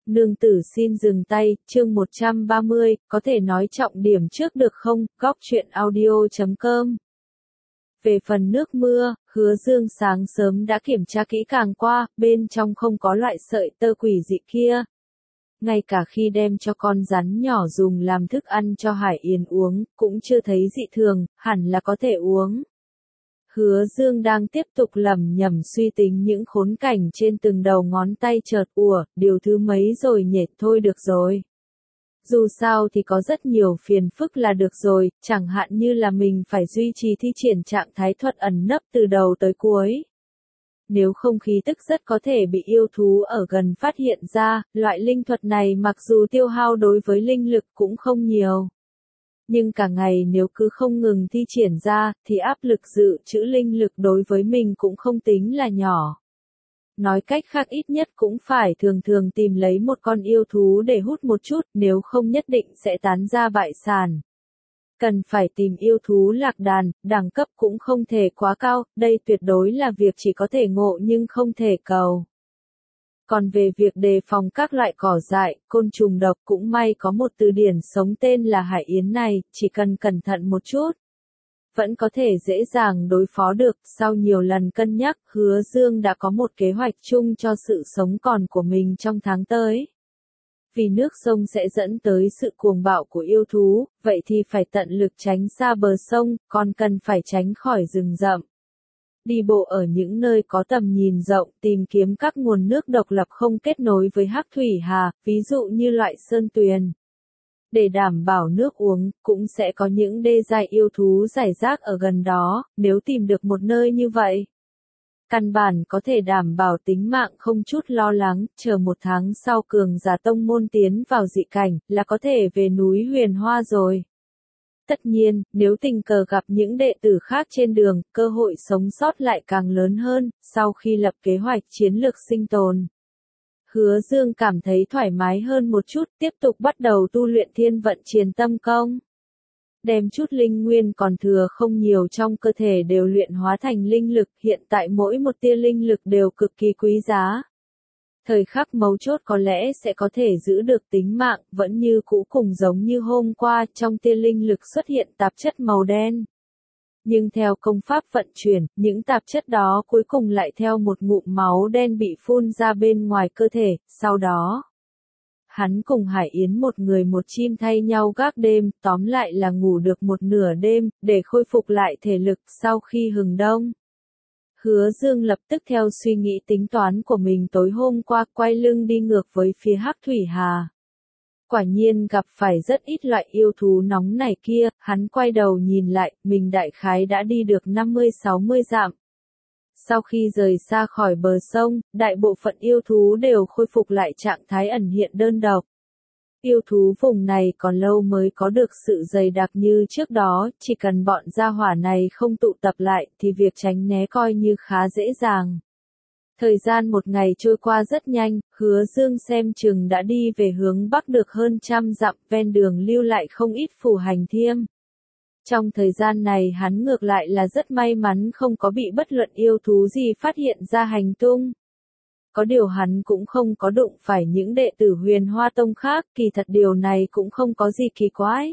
Nương tử xin dừng tay, chương 130, có thể nói trọng điểm trước được không, góc truyện audio.com. Về phần nước mưa, Hứa Dương sáng sớm đã kiểm tra kỹ càng qua, bên trong không có loại sợi tơ quỷ dị kia. Ngay cả khi đem cho con rắn nhỏ dùng làm thức ăn cho Hải Yến uống, cũng chưa thấy dị thường, hẳn là có thể uống. Hứa Dương đang tiếp tục lẩm nhẩm suy tính những khốn cảnh trên từng đầu ngón tay chợt điều thứ mấy rồi nhệt thôi được rồi. Dù sao thì có rất nhiều phiền phức là được rồi, chẳng hạn như là mình phải duy trì thi triển trạng thái thuật ẩn nấp từ đầu tới cuối. Nếu không khí tức rất có thể bị yêu thú ở gần phát hiện ra, loại linh thuật này mặc dù tiêu hao đối với linh lực cũng không nhiều. Nhưng cả ngày nếu cứ không ngừng thi triển ra, thì áp lực dự trữ linh lực đối với mình cũng không tính là nhỏ. Nói cách khác ít nhất cũng phải thường thường tìm lấy một con yêu thú để hút một chút, nếu không nhất định sẽ tán ra bại sản. Cần phải tìm yêu thú lạc đàn, đẳng cấp cũng không thể quá cao, đây tuyệt đối là việc chỉ có thể ngộ nhưng không thể cầu. Còn về việc đề phòng các loại cỏ dại, côn trùng độc cũng may có một từ điển sống tên là Hải Yến này, chỉ cần cẩn thận một chút. Vẫn có thể dễ dàng đối phó được, sau nhiều lần cân nhắc, Hứa Dương đã có một kế hoạch chung cho sự sống còn của mình trong tháng tới. Vì nước sông sẽ dẫn tới sự cuồng bạo của yêu thú, vậy thì phải tận lực tránh xa bờ sông, còn cần phải tránh khỏi rừng rậm. Đi bộ ở những nơi có tầm nhìn rộng, tìm kiếm các nguồn nước độc lập không kết nối với hắc thủy hà, ví dụ như loại sơn tuyền. Để đảm bảo nước uống, cũng sẽ có những đê giai yêu thú rải rác ở gần đó, nếu tìm được một nơi như vậy. Căn bản có thể đảm bảo tính mạng không chút lo lắng, chờ một tháng sau cường giả tông môn tiến vào dị cảnh, là có thể về núi Huyền Hoa rồi. Tất nhiên, nếu tình cờ gặp những đệ tử khác trên đường, cơ hội sống sót lại càng lớn hơn, sau khi lập kế hoạch chiến lược sinh tồn. Hứa Dương cảm thấy thoải mái hơn một chút, tiếp tục bắt đầu tu luyện thiên vận triền tâm công. Đem chút linh nguyên còn thừa không nhiều trong cơ thể đều luyện hóa thành linh lực, hiện tại mỗi một tia linh lực đều cực kỳ quý giá. Thời khắc mấu chốt có lẽ sẽ có thể giữ được tính mạng, vẫn như cũ cùng giống như hôm qua, trong tia linh lực xuất hiện tạp chất màu đen. Nhưng theo công pháp vận chuyển, những tạp chất đó cuối cùng lại theo một ngụm máu đen bị phun ra bên ngoài cơ thể, sau đó hắn cùng Hải Yến một người một chim thay nhau gác đêm, tóm lại là ngủ được một nửa đêm, để khôi phục lại thể lực sau khi hừng đông. Hứa Dương lập tức theo suy nghĩ tính toán của mình tối hôm qua, quay lưng đi ngược với phía hắc thủy hà. Quả nhiên gặp phải rất ít loại yêu thú nóng này kia, hắn quay đầu nhìn lại, mình đại khái đã đi được 50-60 dặm. Sau khi rời xa khỏi bờ sông, đại bộ phận yêu thú đều khôi phục lại trạng thái ẩn hiện đơn độc. Yêu thú vùng này còn lâu mới có được sự dày đặc như trước đó, chỉ cần bọn gia hỏa này không tụ tập lại thì việc tránh né coi như khá dễ dàng. Thời gian một ngày trôi qua rất nhanh, Hứa Dương xem chừng đã đi về hướng bắc được hơn 100 dặm, ven đường lưu lại không ít phù hành thiêm. Trong thời gian này hắn ngược lại là rất may mắn không có bị bất luận yêu thú gì phát hiện ra hành tung. Có điều hắn cũng không có đụng phải những đệ tử Huyền Hoa Tông khác, kỳ thật điều này cũng không có gì kỳ quái.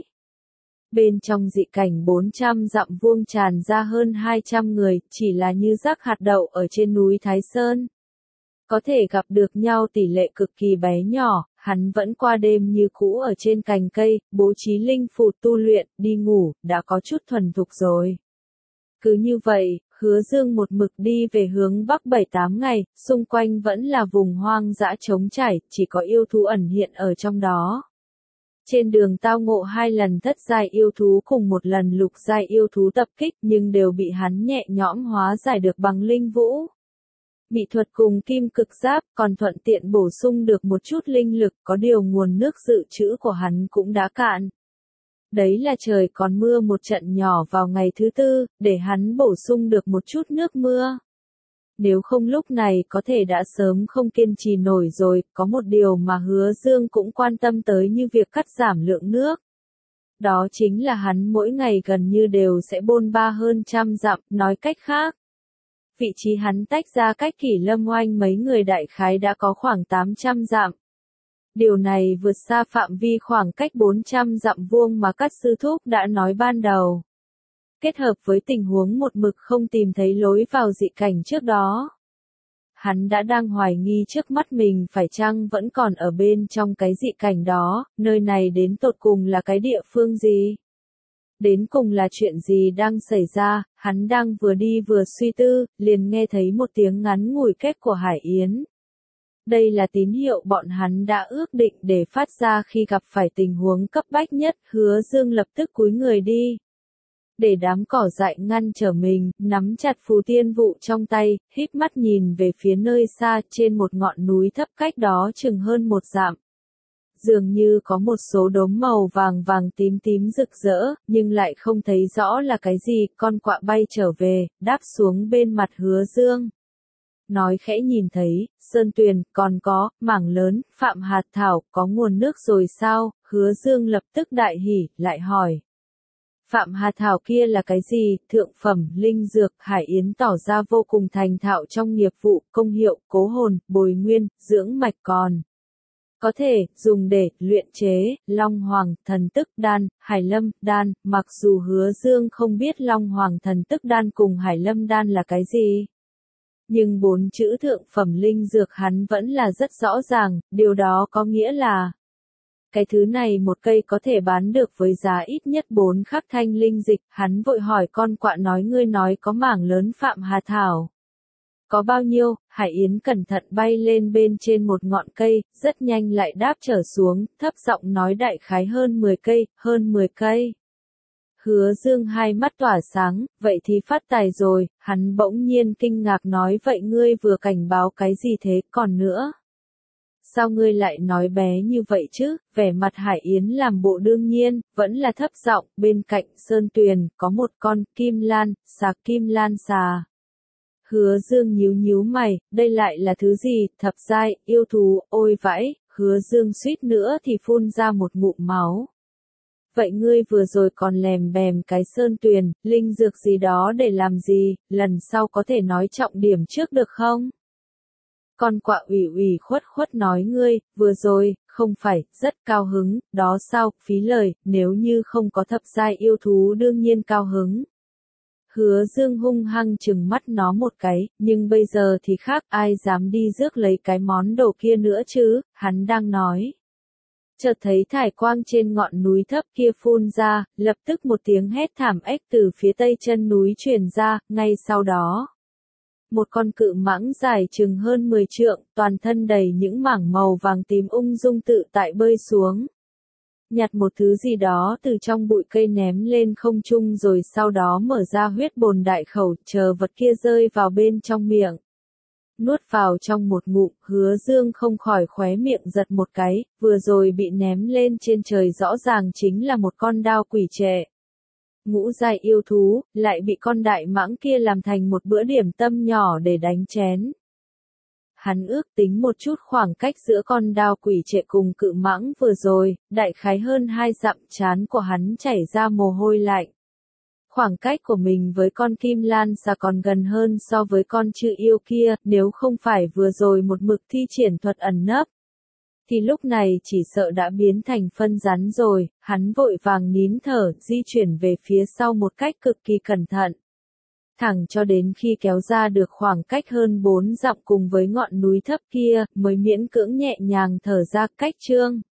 Bên trong dị cảnh 400 dặm vuông tràn ra hơn 200 người, chỉ là như rác hạt đậu ở trên núi Thái Sơn. Có thể gặp được nhau tỷ lệ cực kỳ bé nhỏ, hắn vẫn qua đêm như cũ ở trên cành cây, bố trí linh phù tu luyện, đi ngủ, đã có chút thuần thục rồi. Cứ như vậy, Hứa Dương một mực đi về hướng bắc 7-8 ngày, xung quanh vẫn là vùng hoang dã trống trải, chỉ có yêu thú ẩn hiện ở trong đó. Trên đường tao ngộ 2 lần thất giai yêu thú cùng một lần lục giai yêu thú tập kích, nhưng đều bị hắn nhẹ nhõm hóa giải được bằng linh vũ. Mỹ thuật cùng kim cực giáp, còn thuận tiện bổ sung được một chút linh lực, có điều nguồn nước dự trữ của hắn cũng đã cạn. Đấy là trời còn mưa một trận nhỏ vào ngày thứ tư, để hắn bổ sung được một chút nước mưa. Nếu không lúc này có thể đã sớm không kiên trì nổi rồi, có một điều mà Hứa Dương cũng quan tâm tới như việc cắt giảm lượng nước. Đó chính là hắn mỗi ngày gần như đều sẽ bôn ba hơn 100 dặm, nói cách khác. Vị trí hắn tách ra cách Kỷ Lâm Oanh mấy người đại khái đã có khoảng 800 dặm. Điều này vượt xa phạm vi khoảng cách 400 dặm vuông mà các sư thúc đã nói ban đầu. Kết hợp với tình huống một mực không tìm thấy lối vào dị cảnh trước đó. Hắn đã đang hoài nghi trước mắt mình phải chăng vẫn còn ở bên trong cái dị cảnh đó, nơi này đến tột cùng là cái địa phương gì? Đến cùng là chuyện gì đang xảy ra, hắn đang vừa đi vừa suy tư, liền nghe thấy một tiếng ngắn ngủi kết của Hải Yến. Đây là tín hiệu bọn hắn đã ước định để phát ra khi gặp phải tình huống cấp bách nhất, Hứa Dương lập tức cúi người đi. Để đám cỏ dại ngăn trở mình, nắm chặt phù tiên vụ trong tay, híp mắt nhìn về phía nơi xa trên một ngọn núi thấp cách đó chừng hơn 1 dặm. Dường như có một số đốm màu vàng vàng tím tím rực rỡ, nhưng lại không thấy rõ là cái gì, con quạ bay trở về, đáp xuống bên mặt Hứa Dương. Nói khẽ nhìn thấy, sơn tuyền, còn có, mảng lớn, phạm hạt thảo, có nguồn nước rồi sao, Hứa Dương lập tức đại hỉ, lại hỏi. Phạm hạt thảo kia là cái gì, thượng phẩm, linh dược, Hải Yến tỏ ra vô cùng thành thạo trong nghiệp vụ, công hiệu, cố hồn, bồi nguyên, dưỡng mạch còn. Có thể, dùng để, luyện chế, Long Hoàng, thần tức đan, Hải Lâm, đan, mặc dù Hứa Dương không biết Long Hoàng thần tức đan cùng Hải Lâm đan là cái gì. Nhưng 4 chữ thượng phẩm linh dược hắn vẫn là rất rõ ràng, điều đó có nghĩa là cái thứ này một cây có thể bán được với giá ít nhất 4 khắc thanh linh dịch, hắn vội hỏi con quạ nói ngươi nói có mảng lớn phạm hà thảo. Có bao nhiêu, Hải Yến cẩn thận bay lên bên trên một ngọn cây, rất nhanh lại đáp trở xuống, thấp giọng nói đại khái hơn 10 cây, hơn 10 cây. Hứa Dương hai mắt tỏa sáng, vậy thì phát tài rồi, hắn bỗng nhiên kinh ngạc nói vậy ngươi vừa cảnh báo cái gì thế, còn nữa. Sao ngươi lại nói bé như vậy chứ, vẻ mặt Hải Yến làm bộ đương nhiên, vẫn là thấp giọng, bên cạnh sơn tuyền, có một con kim lan, kim lan xà. Hứa Dương nhíu nhíu mày, đây lại là thứ gì, thập giai, yêu thú, ôi vãi, Hứa Dương suýt nữa thì phun ra một ngụm máu. Vậy ngươi vừa rồi còn lèm bèm cái sơn tuyền, linh dược gì đó để làm gì, lần sau có thể nói trọng điểm trước được không? Con quạ ủy khuất nói ngươi, vừa rồi, không phải, rất cao hứng, đó sao, phí lời, nếu như không có thập giai yêu thú đương nhiên cao hứng. Hứa Dương hung hăng trừng mắt nó một cái, nhưng bây giờ thì khác, ai dám đi rước lấy cái món đồ kia nữa chứ, hắn đang nói. Chợt thấy thải quang trên ngọn núi thấp kia phun ra, lập tức một tiếng hét thảm ếch từ phía tây chân núi truyền ra, ngay sau đó. Một con cự mãng dài chừng hơn 10 trượng, toàn thân đầy những mảng màu vàng tím ung dung tự tại bơi xuống. Nhặt một thứ gì đó từ trong bụi cây ném lên không trung rồi sau đó mở ra huyết bồn đại khẩu, chờ vật kia rơi vào bên trong miệng. Nuốt vào trong một ngụm, Hứa Dương không khỏi khóe miệng giật một cái, vừa rồi bị ném lên trên trời rõ ràng chính là một con đao quỷ trệ. Ngũ giai yêu thú, lại bị con đại mãng kia làm thành một bữa điểm tâm nhỏ để đánh chén. Hắn ước tính một chút khoảng cách giữa con đao quỷ trệ cùng cự mãng vừa rồi, đại khái hơn 2 dặm, trán của hắn chảy ra mồ hôi lạnh. Khoảng cách của mình với con kim lan xà còn gần hơn so với con chư yêu kia, nếu không phải vừa rồi một mực thi triển thuật ẩn nấp. Thì lúc này chỉ sợ đã biến thành phân rắn rồi, hắn vội vàng nín thở, di chuyển về phía sau một cách cực kỳ cẩn thận. Thẳng cho đến khi kéo ra được khoảng cách hơn 4 dặm cùng với ngọn núi thấp kia, mới miễn cưỡng nhẹ nhàng thở ra cách trương.